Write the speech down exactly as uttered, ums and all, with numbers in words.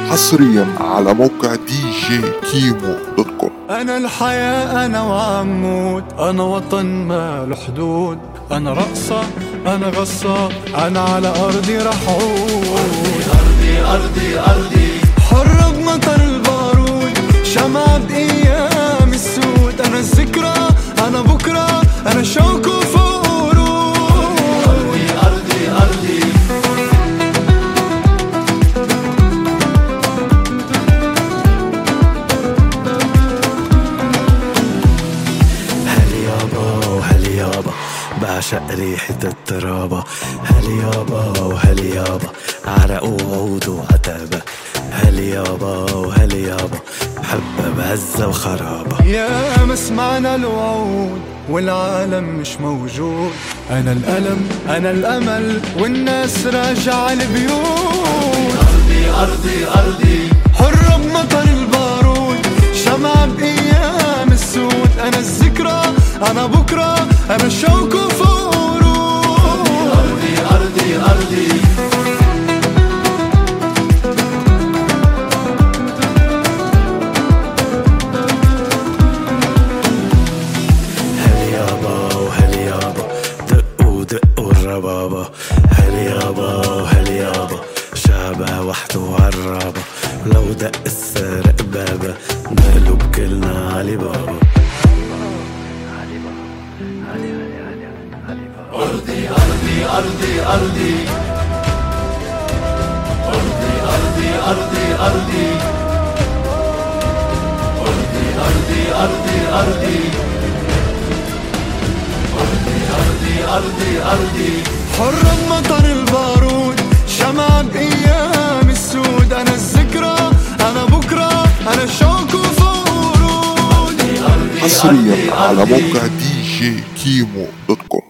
حصريا على موقع دي جي كيمو دوت كوم. أنا الحياة أنا وعمود، أنا وطن ما له حدود، أنا رقصة أنا غصة، أنا على أرضي رح عود. أرضي أرضي أرضي حرة بمطر البارود، شمعة بأيام السود، أنا الذكرى أنا بكرة، أنا شوك وفوق ورود. أرضي أرضي أرضي هل يابا وهل يابا بعشق ريحة الترابة. هل يابا وهل يابا عرق وعود وعتابة. هل يابا وهل يابا حبة بعزة وخرابة. يا ما سمعنا الوعود والعالم مش موجود، أنا الألم أنا الأمل والناس راجعة البيوت. أرضي أرضي أرضي حرة بمطر البارود، شمعة بأيام السود، أنا الذكرى أنا بكرة، أنا الشوك وفوق ورود. أرضي أرضي أرضي هل يابا وهل يابا دقوا دقوا الربابة. هل يابا وهل يابا شعبها وحده وعرابة. لو دق السارق بابا نقلب كلنا علي بابا. أرضي أرضي أرضي أرضي أرضي أرضي أرضي أرضي أرضي أرضي أرضي أرضي أرضي أرضي أرضي حرة بمطر البارود، شمعة بأيام السود، أنا الذكرى أنا بكرة، أنا الشوك وفوق ورود. حصريا على موقع دي جي كيمو دوت كوم.